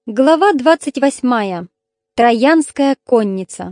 Глава 28. Троянская конница.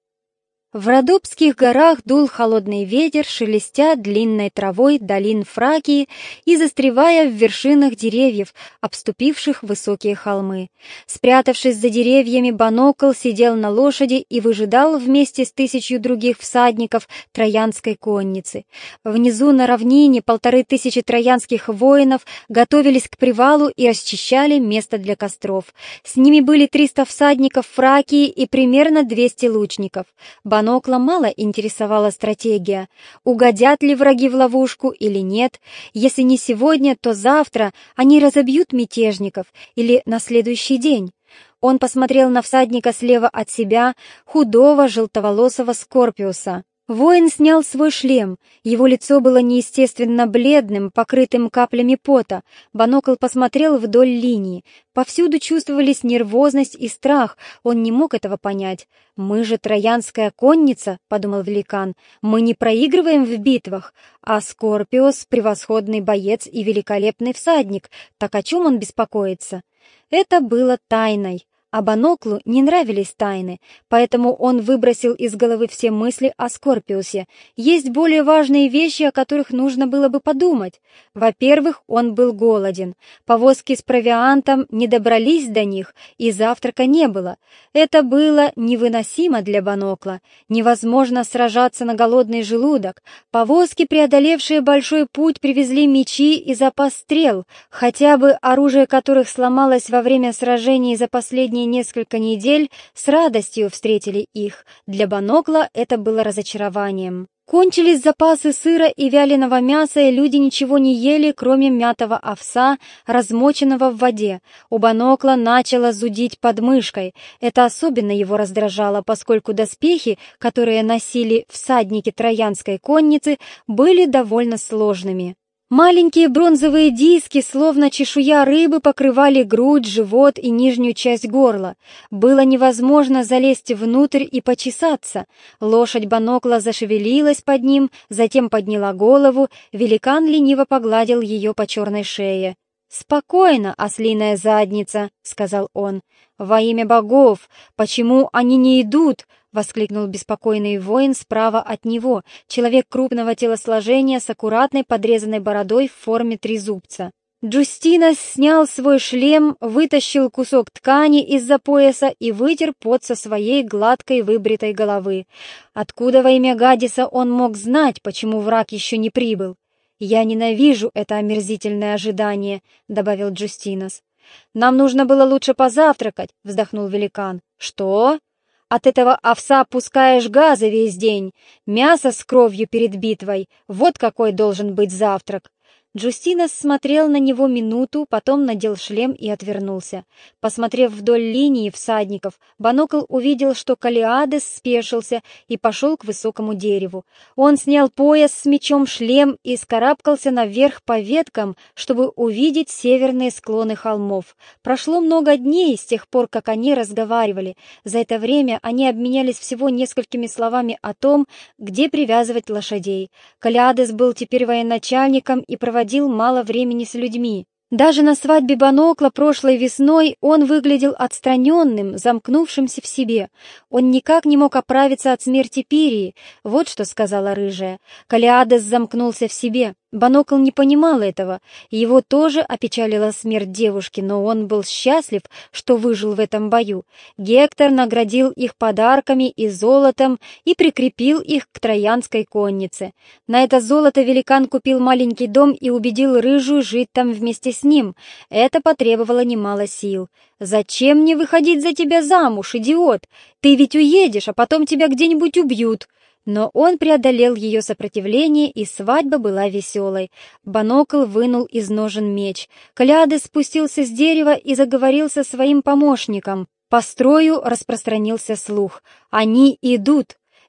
В Родопских горах дул холодный ветер, шелестя длинной травой долин Фракии и застревая в вершинах деревьев, обступивших высокие холмы. Спрятавшись за деревьями, Банокл сидел на лошади и выжидал вместе с 1000 других всадников троянской конницы. Внизу на равнине 1500 троянских воинов готовились к привалу и расчищали место для костров. С ними были 300 всадников Фракии и примерно 200 лучников. Банокла мало интересовала стратегия, угодят ли враги в ловушку или нет. Если не сегодня, то завтра они разобьют мятежников или на следующий день. Он посмотрел на всадника слева от себя, худого желтоволосого Скорпиуса. Воин снял свой шлем, его лицо было неестественно бледным, покрытым каплями пота. Банокл посмотрел вдоль линии. Повсюду чувствовались нервозность и страх, он не мог этого понять. «Мы же троянская конница», — подумал великан, — «мы не проигрываем в битвах, а Скорпиус — превосходный боец и великолепный всадник, так о чем он беспокоится?» Это было тайной. А Баноклу не нравились тайны, поэтому он выбросил из головы все мысли о Скорпиусе. Есть более важные вещи, о которых нужно было бы подумать. Во-первых, он был голоден. Повозки с провиантом не добрались до них, и завтрака не было. Это было невыносимо для Банокла. Невозможно сражаться на голодный желудок. Повозки, преодолевшие большой путь, привезли мечи и запас стрел, хотя бы оружие которых сломалось во время сражений за последние несколько недель, с радостью встретили их. Для Банокла это было разочарованием. Кончились запасы сыра и вяленого мяса, и люди ничего не ели, кроме мятого овса, размоченного в воде. У Банокла начало зудить под мышкой. Это особенно его раздражало, поскольку доспехи, которые носили всадники троянской конницы, были довольно сложными. Маленькие бронзовые диски, словно чешуя рыбы, покрывали грудь, живот и нижнюю часть горла. Было невозможно залезть внутрь и почесаться. Лошадь Банокла зашевелилась под ним, затем подняла голову, великан лениво погладил ее по черной шее. «Спокойно, ослиная задница», — сказал он. «Во имя богов! Почему они не идут?» — воскликнул беспокойный воин справа от него, человек крупного телосложения с аккуратной подрезанной бородой в форме трезубца. Джустинос снял свой шлем, вытащил кусок ткани из-за пояса и вытер пот со своей гладкой выбритой головы. Откуда во имя Гадиса он мог знать, почему враг еще не прибыл? «Я ненавижу это омерзительное ожидание», — добавил Джустинос. «Нам нужно было лучше позавтракать», — вздохнул великан. «Что? От этого овса пускаешь газы весь день. Мясо с кровью перед битвой. Вот какой должен быть завтрак». Джустинос смотрел на него минуту, потом надел шлем и отвернулся. Посмотрев вдоль линии всадников, Банокл увидел, что Калиадес спешился и пошел к высокому дереву. Он снял пояс с мечом, шлем и скарабкался наверх по веткам, чтобы увидеть северные склоны холмов. Прошло много дней с тех пор, как они разговаривали. За это время они обменялись всего несколькими словами о том, где привязывать лошадей. Калиадес был теперь военачальником и проводил мало времени с людьми. Даже на свадьбе Банокла прошлой весной он выглядел отстраненным, замкнувшимся в себе. Он никак не мог оправиться от смерти Пирии. Вот что сказала рыжая. Калиадес замкнулся в себе. Банокл не понимал этого. Его тоже опечалила смерть девушки, но он был счастлив, что выжил в этом бою. Гектор наградил их подарками и золотом и прикрепил их к троянской коннице. На это золото великан купил маленький дом и убедил рыжую жить там вместе с ним. Это потребовало немало сил. «Зачем мне выходить за тебя замуж, идиот? Ты ведь уедешь, а потом тебя где-нибудь убьют». Но он преодолел ее сопротивление, и свадьба была веселой. Банокл вынул из ножен меч. Калиадес спустился с дерева и заговорил со своим помощником. По строю распространился слух. «Они идут!»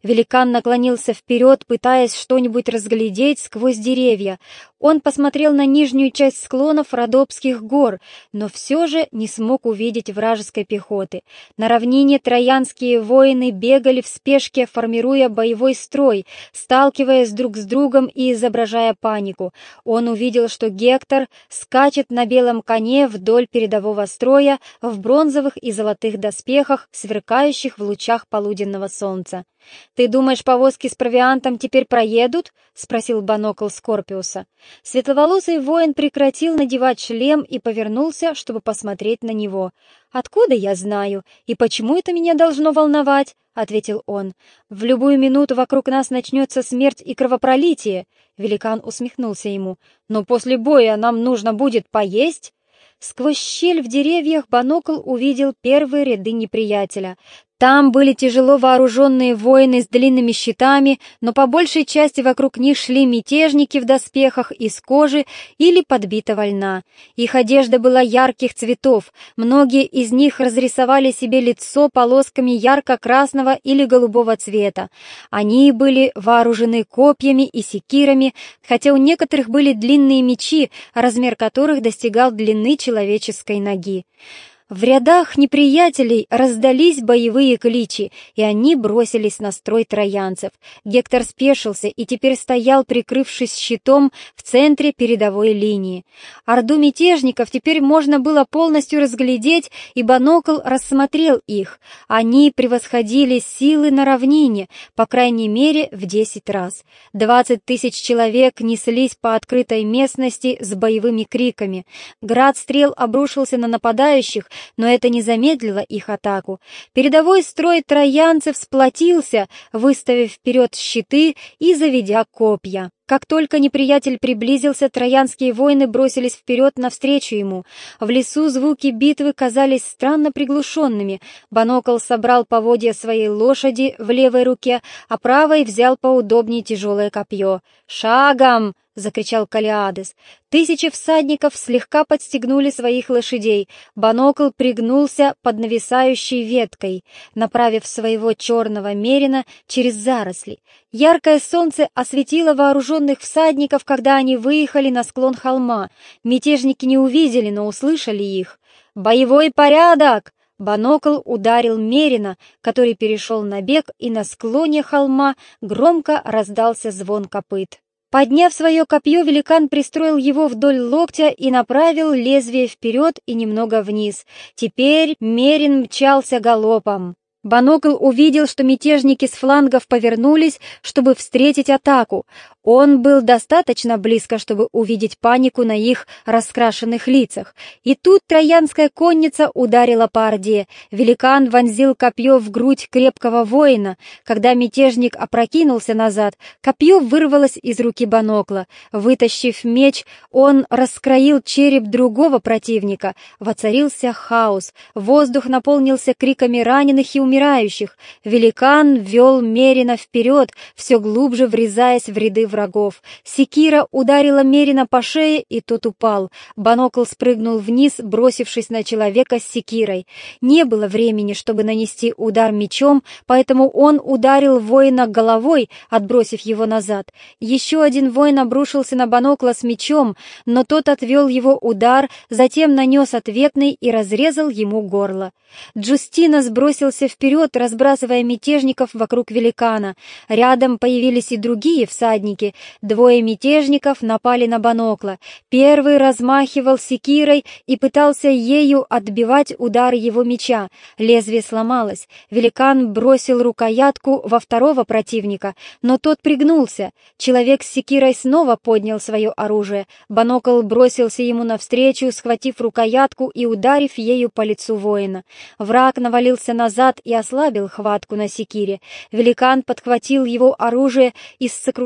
Великан наклонился вперед, пытаясь что-нибудь разглядеть сквозь деревья. Он посмотрел на нижнюю часть склонов Родопских гор, но все же не смог увидеть вражеской пехоты. На равнине троянские воины бегали в спешке, формируя боевой строй, сталкиваясь друг с другом и изображая панику. Он увидел, что Гектор скачет на белом коне вдоль передового строя в бронзовых и золотых доспехах, сверкающих в лучах полуденного солнца. «Ты думаешь, повозки с провиантом теперь проедут?» — спросил Банокл Скорпиуса. Светловолосый воин прекратил надевать шлем и повернулся, чтобы посмотреть на него. «Откуда я знаю? И почему это меня должно волновать?» — ответил он. «В любую минуту вокруг нас начнется смерть и кровопролитие». Великан усмехнулся ему. «Но после боя нам нужно будет поесть?» Сквозь щель в деревьях Банокл увидел первые ряды неприятеля. Там были тяжело вооруженные воины с длинными щитами, но по большей части вокруг них шли мятежники в доспехах из кожи или подбитого льна. Их одежда была ярких цветов, многие из них разрисовали себе лицо полосками ярко-красного или голубого цвета. Они были вооружены копьями и секирами, хотя у некоторых были длинные мечи, размер которых достигал длины человеческой ноги. В рядах неприятелей раздались боевые кличи, и они бросились на строй троянцев. Гектор спешился и теперь стоял, прикрывшись щитом, в центре передовой линии. Орду мятежников теперь можно было полностью разглядеть, и Банокл рассмотрел их. Они превосходили силы на равнине, по крайней мере, в 10 раз. 20 тысяч человек неслись по открытой местности с боевыми криками. Град стрел обрушился на нападающих, но это не замедлило их атаку. Передовой строй троянцев сплотился, выставив вперед щиты и заведя копья. Как только неприятель приблизился, троянские воины бросились вперед навстречу ему. В лесу звуки битвы казались странно приглушенными. Банокл собрал поводья своей лошади в левой руке, а правой взял поудобнее тяжелое копье. «Шагом!» — закричал Калиадес. 1000 всадников слегка подстегнули своих лошадей. Банокл пригнулся под нависающей веткой, направив своего черного мерина через заросли. Яркое солнце осветило вооруженных всадников, когда они выехали на склон холма. Мятежники не увидели, но услышали их. «Боевой порядок!» Банокл ударил мерина, который перешел на бег, и на склоне холма громко раздался звон копыт. Подняв свое копье, великан пристроил его вдоль локтя и направил лезвие вперед и немного вниз. Теперь мерин мчался галопом. Банокл увидел, что мятежники с флангов повернулись, чтобы встретить атаку. Он был достаточно близко, чтобы увидеть панику на их раскрашенных лицах. И тут троянская конница ударила по орде. Великан вонзил копье в грудь крепкого воина. Когда мятежник опрокинулся назад, копье вырвалось из руки Банокла. Вытащив меч, он раскроил череп другого противника. Воцарился хаос. Воздух наполнился криками раненых и умирающих. Великан вел мерина вперед, все глубже врезаясь в ряды врагов. Секира ударила мерина по шее, и тот упал. Банокл спрыгнул вниз, бросившись на человека с секирой. Не было времени, чтобы нанести удар мечом, поэтому он ударил воина головой, отбросив его назад. Еще один воин обрушился на Банокла с мечом, но тот отвел его удар, затем нанес ответный и разрезал ему горло. Джустина сбросился вперед, разбрасывая мятежников вокруг великана. Рядом появились и другие всадники. Двое мятежников напали на Банокла. Первый размахивал секирой и пытался ею отбивать удар его меча. Лезвие сломалось. Великан бросил рукоятку во второго противника, но тот пригнулся. Человек с секирой снова поднял свое оружие. Банокл бросился ему навстречу, схватив рукоятку и ударив ею по лицу воина. Враг навалился назад и ослабил хватку на секире. Великан подхватил его оружие и с сокрушительным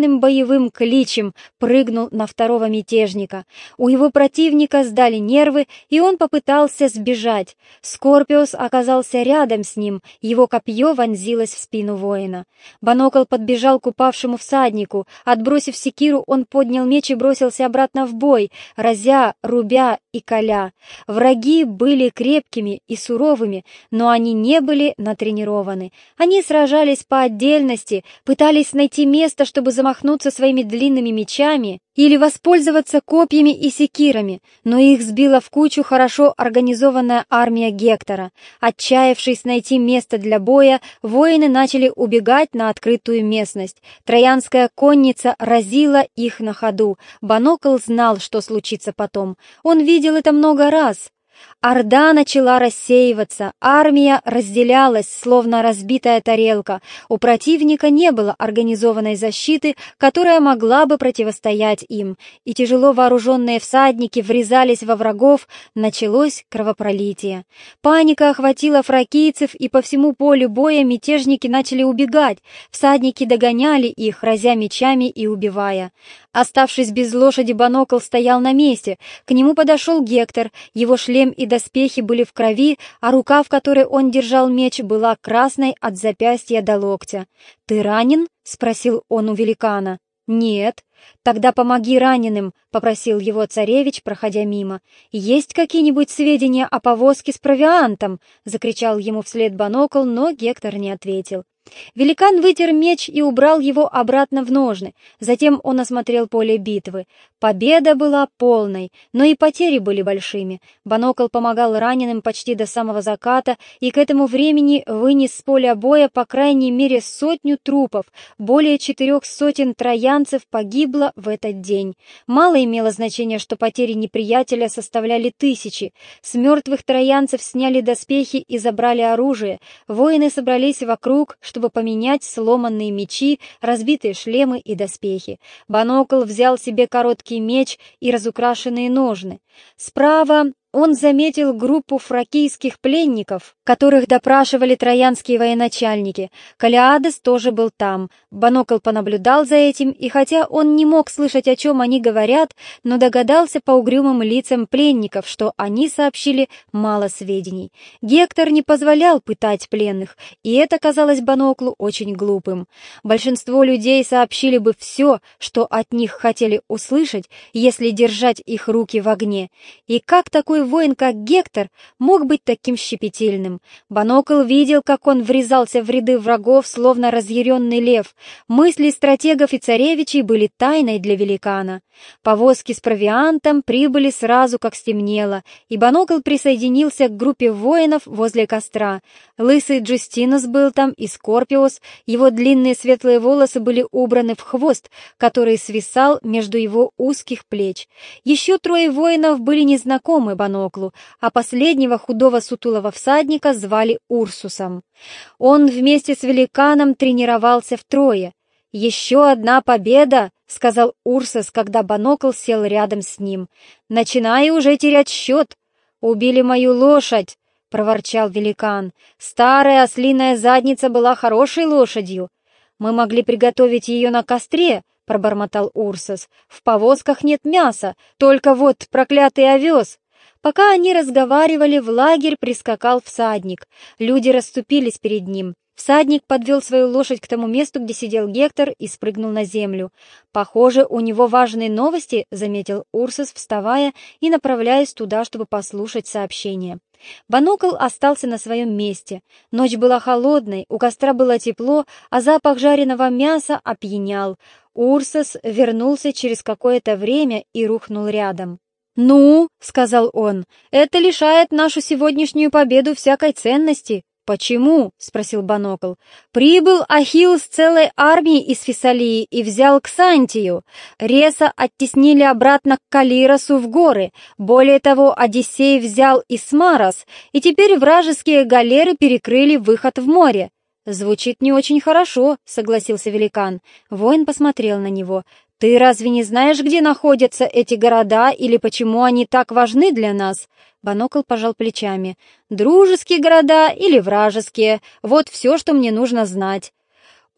оглушительным боевым кличем прыгнул на второго мятежника. У его противника сдали нервы, и он попытался сбежать. Скорпиус оказался рядом с ним, его копье вонзилось в спину воина. Банокл подбежал к упавшему всаднику. Отбросив секиру, он поднял меч и бросился обратно в бой, разя, рубя и коля. Враги были крепкими и суровыми, но они не были натренированы. Они сражались по отдельности, пытались найти место, чтобы замахнуться своими длинными мечами или воспользоваться копьями и секирами, но их сбила в кучу хорошо организованная армия Гектора. Отчаявшись найти место для боя, воины начали убегать на открытую местность. Троянская конница разила их на ходу. Банокл знал, что случится потом. Он видел это много раз. Орда начала рассеиваться, армия разделялась, словно разбитая тарелка. У противника не было организованной защиты, которая могла бы противостоять им, и тяжело вооруженные всадники врезались во врагов, началось кровопролитие. Паника охватила фракийцев, и по всему полю боя мятежники начали убегать, всадники догоняли их, разя мечами и убивая. Оставшись без лошади, Банокл стоял на месте. К нему подошел Гектор, его шлем и доспехи были в крови, а рука, в которой он держал меч, была красной от запястья до локтя. «Ты ранен?» — спросил он у великана. «Нет». «Тогда помоги раненым», — попросил его царевич, проходя мимо. «Есть какие-нибудь сведения о повозке с провиантом?» — закричал ему вслед Банокл, но Гектор не ответил. Великан вытер меч и убрал его обратно в ножны. Затем он осмотрел поле битвы. Победа была полной, но и потери были большими. Банокл помогал раненым почти до самого заката и к этому времени вынес с поля боя по крайней мере 100 трупов. Более 400 троянцев погибло в этот день. Мало имело значения, что потери неприятеля составляли 1000. С мертвых троянцев сняли доспехи и забрали оружие. Воины собрались вокруг, чтобы поменять сломанные мечи, разбитые шлемы и доспехи. Банокл взял себе короткий меч и разукрашенные ножны. Справа он заметил группу фракийских пленников, которых допрашивали троянские военачальники. Калиадес тоже был там. Банокл понаблюдал за этим, и хотя он не мог слышать, о чем они говорят, но догадался по угрюмым лицам пленников, что они сообщили мало сведений. Гектор не позволял пытать пленных, и это казалось Баноклу очень глупым. Большинство людей сообщили бы все, что от них хотели услышать, если держать их руки в огне. И как такой воин, как Гектор, мог быть таким щепетильным? Банокл видел, как он врезался в ряды врагов, словно разъяренный лев. Мысли стратегов и царевичей были тайной для великана. Повозки с провиантом прибыли сразу, как стемнело, и Банокл присоединился к группе воинов возле костра. Лысый Джустинус был там и Скорпиус, его длинные светлые волосы были убраны в хвост, который свисал между его узких плеч. Еще 3 воинов были незнакомы Баноклу, а последнего худого сутулого всадника звали Урсусом. Он вместе с великаном тренировался втрое. «Еще одна победа!» — сказал Урсус, когда Банокл сел рядом с ним. «Начинаю уже терять счет. Убили мою лошадь!» — проворчал великан. «Старая ослиная задница была хорошей лошадью. Мы могли приготовить ее на костре», — пробормотал Урсус. «В повозках нет мяса, только вот проклятый овес». Пока они разговаривали, в лагерь прискакал всадник. Люди расступились перед ним. Всадник подвел свою лошадь к тому месту, где сидел Гектор, и спрыгнул на землю. «Похоже, у него важные новости», — заметил Урсус, вставая и направляясь туда, чтобы послушать сообщение. Банокл остался на своем месте. Ночь была холодной, у костра было тепло, а запах жареного мяса опьянял. Урсус вернулся через какое-то время и рухнул рядом. «Ну, — сказал он, — это лишает нашу сегодняшнюю победу всякой ценности». «Почему?» — спросил Банокл. «Прибыл Ахилл с целой армией из Фессалии и взял Ксантию. Реса оттеснили обратно к Калиросу в горы. Более того, Одиссей взял Исмарос, и теперь вражеские галеры перекрыли выход в море». «Звучит не очень хорошо», — согласился великан. Воин посмотрел на него. «Ты разве не знаешь, где находятся эти города или почему они так важны для нас?» Банокл пожал плечами. «Дружеские города или вражеские? Вот все, что мне нужно знать».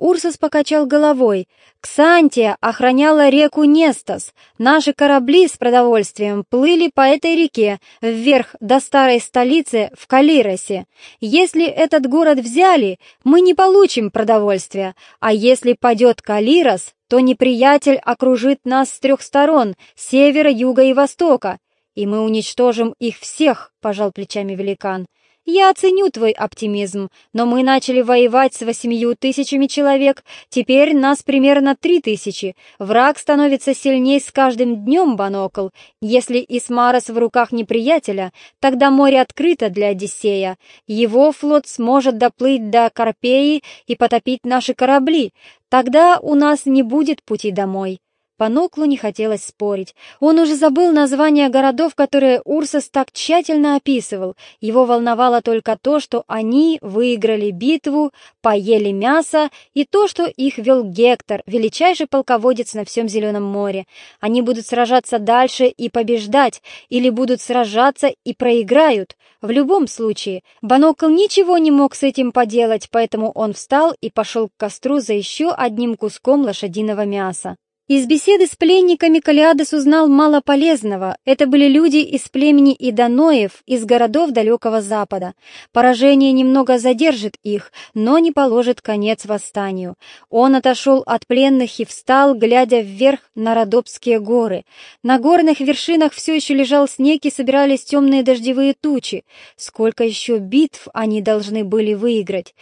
Урсус покачал головой. «Ксантия охраняла реку Нестос. Наши корабли с продовольствием плыли по этой реке вверх до старой столицы в Калиросе. Если этот город взяли, мы не получим продовольствия, а если падет Калирос, то неприятель окружит нас с 3 сторон, с севера, юга и востока, и мы уничтожим их всех», — пожал плечами великан. «Я оценю твой оптимизм, но мы начали воевать с 8 000 человек, теперь нас примерно 3000. Враг становится сильней с каждым днем, Банокл. Если Исмарос в руках неприятеля, тогда море открыто для Одиссея. Его флот сможет доплыть до Карпеи и потопить наши корабли. Тогда у нас не будет пути домой». Баноклу не хотелось спорить. Он уже забыл названия городов, которые Урсус так тщательно описывал. Его волновало только то, что они выиграли битву, поели мясо, и то, что их вел Гектор, величайший полководец на всем Зеленом море. Они будут сражаться дальше и побеждать, или будут сражаться и проиграют. В любом случае, Банокл ничего не мог с этим поделать, поэтому он встал и пошел к костру за еще одним куском лошадиного мяса. Из беседы с пленниками Калиадес узнал мало полезного. Это были люди из племени Иданоев, из городов далекого запада. Поражение немного задержит их, но не положит конец восстанию. Он отошел от пленных и встал, глядя вверх на Родопские горы. На горных вершинах все еще лежал снег и собирались темные дождевые тучи. Сколько еще битв они должны были выиграть?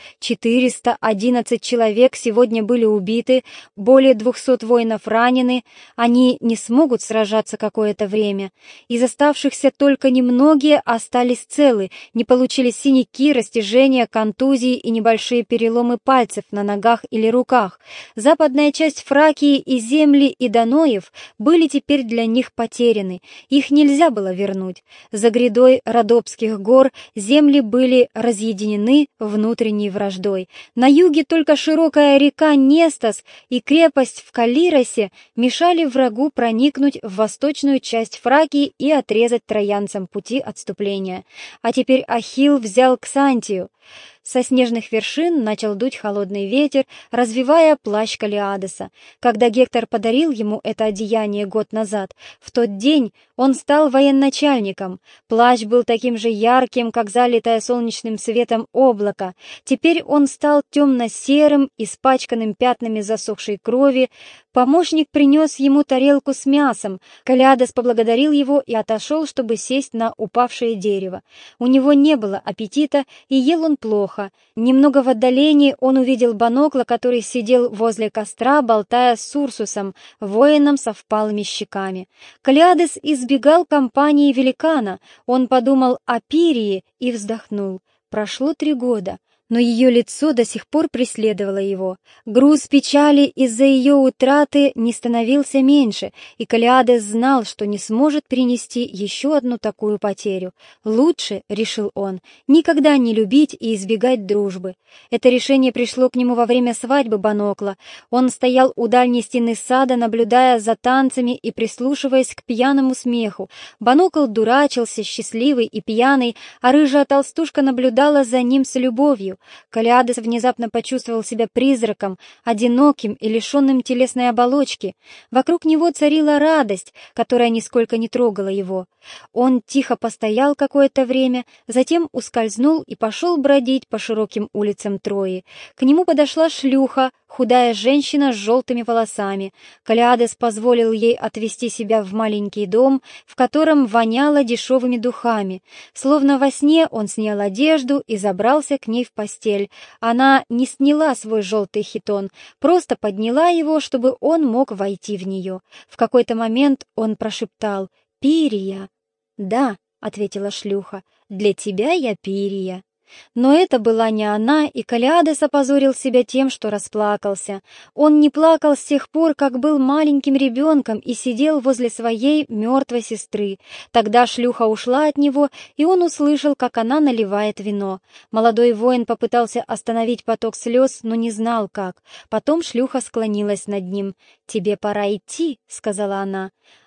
411 человек сегодня были убиты, более 200 воинов ранены, они не смогут сражаться какое-то время. Из оставшихся только немногие остались целы, не получили синяки, растяжения, контузии и небольшие переломы пальцев на ногах или руках. Западная часть Фракии и земли Иданоев были теперь для них потеряны, их нельзя было вернуть. За грядой Родопских гор земли были разъединены внутренней враждой. На юге только широкая река Нестос и крепость в Калиросе мешали врагу проникнуть в восточную часть Фракии и отрезать троянцам пути отступления. А теперь Ахилл взял Ксантию. Со снежных вершин начал дуть холодный ветер, развивая плащ Калиадеса. Когда Гектор подарил ему это одеяние год назад, в тот день он стал военачальником. Плащ был таким же ярким, как залитое солнечным светом облако. Теперь он стал темно-серым, испачканным пятнами засохшей крови. Помощник принес ему тарелку с мясом. Калиадес поблагодарил его и отошел, чтобы сесть на упавшее дерево. У него не было аппетита, и ел он плохо. Немного в отдалении он увидел Банокла, который сидел возле костра, болтая с Урсусом, воином со впалыми щеками. Калиадес избегал компании великана. Он подумал о Пирии и вздохнул. Прошло 3 года. Но ее лицо до сих пор преследовало его. Груз печали из-за ее утраты не становился меньше, и Калиадес знал, что не сможет перенести еще одну такую потерю. Лучше, решил он, никогда не любить и избегать дружбы. Это решение пришло к нему во время свадьбы Банокла. Он стоял у дальней стены сада, наблюдая за танцами и прислушиваясь к пьяному смеху. Банокл дурачился, счастливый и пьяный, а рыжая толстушка наблюдала за ним с любовью. Калиадес внезапно почувствовал себя призраком, одиноким и лишенным телесной оболочки. Вокруг него царила радость, которая нисколько не трогала его. Он тихо постоял какое-то время, затем ускользнул и пошел бродить по широким улицам Трои. К нему подошла шлюха, худая женщина с желтыми волосами. Калиадес позволил ей отвести себя в маленький дом, в котором воняло дешевыми духами. Словно во сне он снял одежду и забрался к ней в постель. Она не сняла свой желтый хитон, просто подняла его, чтобы он мог войти в нее. В какой-то момент он прошептал: «Пирия». «Да», — ответила шлюха, — «для тебя я Пирия». Но это была не она, и Калиадес опозорил себя тем, что расплакался. Он не плакал с тех пор, как был маленьким ребенком и сидел возле своей мертвой сестры. Тогда шлюха ушла от него, и он услышал, как она наливает вино. Молодой воин попытался остановить поток слез, но не знал как. Потом шлюха склонилась над ним. «Тебе пора идти», — сказала она.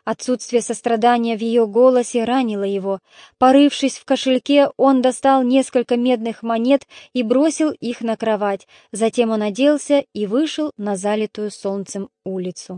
Отсутствие сострадания в ее голосе ранило его. Порывшись в кошельке, он достал несколько медных монет и бросил их на кровать. Затем он оделся и вышел на залитую солнцем улицу.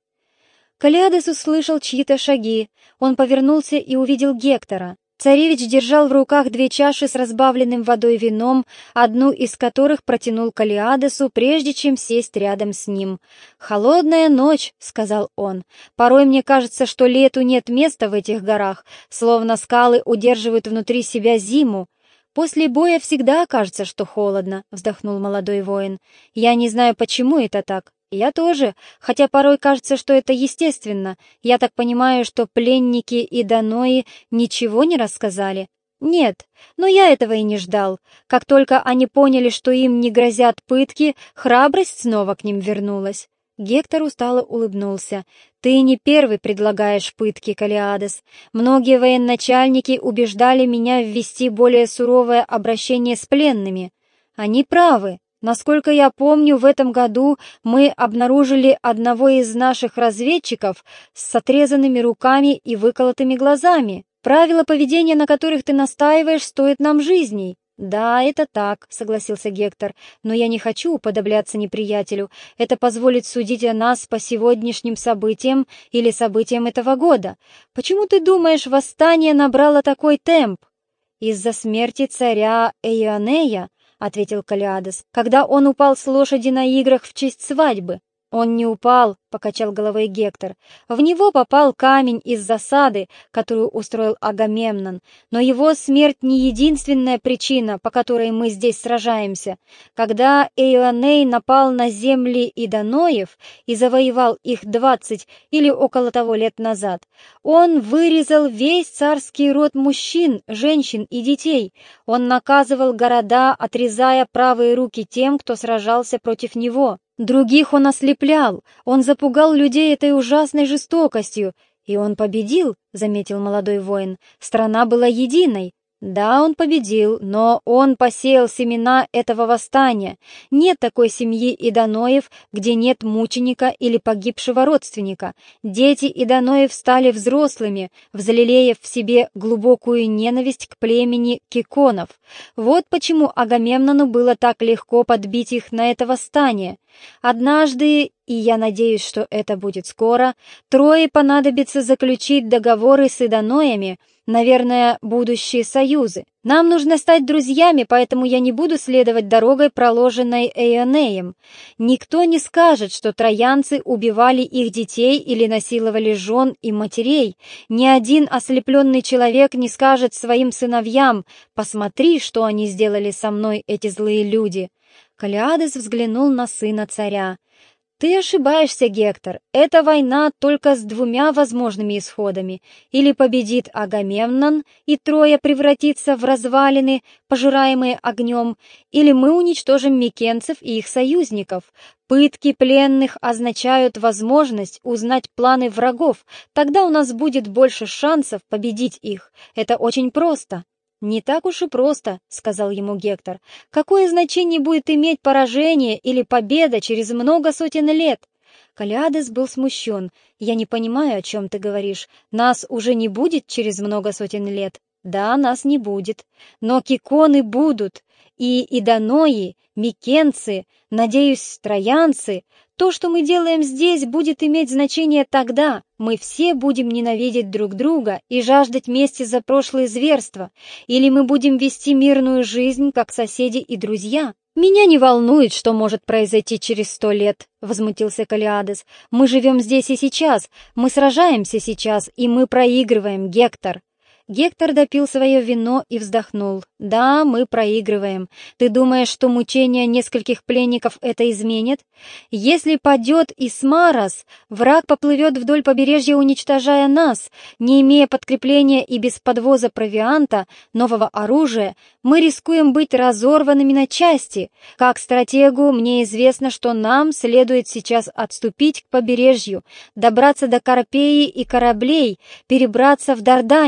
Калиадес услышал чьи-то шаги. Он повернулся и увидел Гектора. Царевич держал в руках 2 чаши с разбавленным водой вином, одну из которых протянул Калиадесу, прежде чем сесть рядом с ним. «Холодная ночь», — сказал он. «Порой мне кажется, что лету нет места в этих горах, словно скалы удерживают внутри себя зиму». «После боя всегда кажется, что холодно», — вздохнул молодой воин. «Я не знаю, почему это так». «Я тоже, хотя порой кажется, что это естественно. Я так понимаю, что пленники и Данои ничего не рассказали?» «Нет, но я этого и не ждал. Как только они поняли, что им не грозят пытки, храбрость снова к ним вернулась». Гектор устало улыбнулся. «Ты не первый предлагаешь пытки, Калиадес. Многие военачальники убеждали меня ввести более суровое обращение с пленными. Они правы. Насколько я помню, в этом году мы обнаружили одного из наших разведчиков с отрезанными руками и выколотыми глазами. Правила поведения, на которых ты настаиваешь, стоят нам жизней». «Да, это так», — согласился Гектор, «но я не хочу уподобляться неприятелю. Это позволит судить о нас по сегодняшним событиям или событиям этого года. Почему ты думаешь, восстание набрало такой темп?» «Из-за смерти царя Эйонея», — ответил Калиадес, «когда он упал с лошади на играх в честь свадьбы». «Он не упал», — покачал головой Гектор. «В него попал камень из засады, которую устроил Агамемнон. Но его смерть не единственная причина, по которой мы здесь сражаемся. Когда Эйоней напал на земли Иданоев и завоевал их 20 или около того лет назад, он вырезал весь царский род мужчин, женщин и детей. Он наказывал города, отрезая правые руки тем, кто сражался против него. Других он ослеплял, он запугал людей этой ужасной жестокостью. И он победил, — заметил молодой воин. Страна была единой. Да, он победил, но он посеял семена этого восстания. Нет такой семьи Иданоев, где нет мученика или погибшего родственника. Дети Иданоев стали взрослыми, взлелеяв в себе глубокую ненависть к племени Киконов. Вот почему Агамемнону было так легко подбить их на это восстание. Однажды, и я надеюсь, что это будет скоро, Трое понадобится заключить договоры с Иданоями, наверное, будущие союзы. Нам нужно стать друзьями, поэтому я не буду следовать дорогой, проложенной Эйонеем. Никто не скажет, что троянцы убивали их детей или насиловали жен и матерей. Ни один ослепленный человек не скажет своим сыновьям: «Посмотри, что они сделали со мной, эти злые люди». Калиадес взглянул на сына царя. «Ты ошибаешься, Гектор. Эта война только с 2 возможными исходами. Или победит Агамемнон, и Троя превратится в развалины, пожираемые огнем, или мы уничтожим микенцев и их союзников. Пытки пленных означают возможность узнать планы врагов. Тогда у нас будет больше шансов победить их. Это очень просто». «Не так уж и просто», — сказал ему Гектор. «Какое значение будет иметь поражение или победа через много сотен лет?» Калиадес был смущен. «Я не понимаю, о чем ты говоришь. Нас уже не будет через много сотен лет?» «Да, нас не будет. Но киконы будут. И иданои, микенцы, надеюсь, троянцы. То, что мы делаем здесь, будет иметь значение тогда. Мы все будем ненавидеть друг друга и жаждать мести за прошлые зверства. Или мы будем вести мирную жизнь, как соседи и друзья». «Меня не волнует, что может произойти через 100 лет», — возмутился Калиадес. «Мы живем здесь и сейчас, мы сражаемся сейчас, и мы проигрываем, Гектор». Гектор допил свое вино и вздохнул. «Да, мы проигрываем. Ты думаешь, что мучения нескольких пленников это изменит? Если падет Исмарос, враг поплывет вдоль побережья, уничтожая нас. Не имея подкрепления и без подвоза провианта, нового оружия, мы рискуем быть разорванными на части. Как стратегу мне известно, что нам следует сейчас отступить к побережью, добраться до Карпеи и кораблей, перебраться в Дарданию.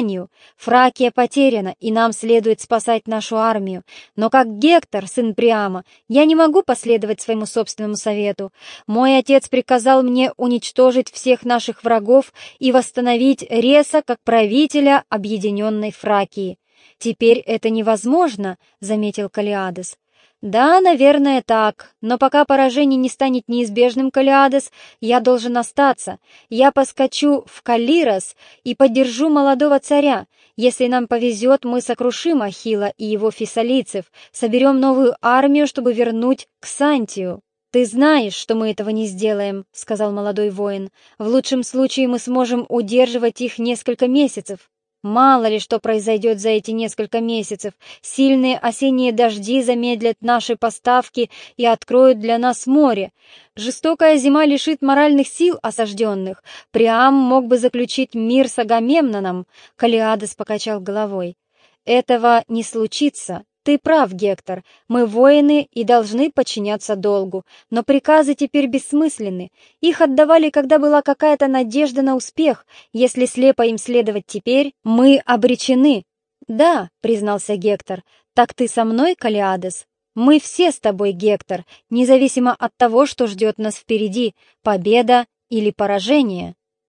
Фракия потеряна, и нам следует спасать нашу армию. Но как Гектор, сын Приама, я не могу последовать своему собственному совету. Мой отец приказал мне уничтожить всех наших врагов и восстановить Реса как правителя объединенной Фракии. «Теперь это невозможно», — заметил Калиадес. «Да, наверное, так. Но пока поражение не станет неизбежным, Калиадес, я должен остаться. Я поскочу в Калирос и поддержу молодого царя. Если нам повезет, мы сокрушим Ахилла и его фессалийцев, соберем новую армию, чтобы вернуть Ксантию». «Ты знаешь, что мы этого не сделаем», — сказал молодой воин. «В лучшем случае мы сможем удерживать их несколько месяцев». Мало ли что произойдет за эти несколько месяцев. Сильные осенние дожди замедлят наши поставки и откроют для нас море. Жестокая зима лишит моральных сил осажденных. Приам мог бы заключить мир с Агамемноном. Калиадес покачал головой. Этого не случится. Ты прав, Гектор. Мы воины и должны подчиняться долгу. Но приказы теперь бессмысленны. Их отдавали, когда была какая-то надежда на успех. Если слепо им следовать теперь, мы обречены. Да, признался Гектор. Так ты со мной, Калиадес? Мы все с тобой, Гектор, независимо от того, что ждет нас впереди, победа или поражение.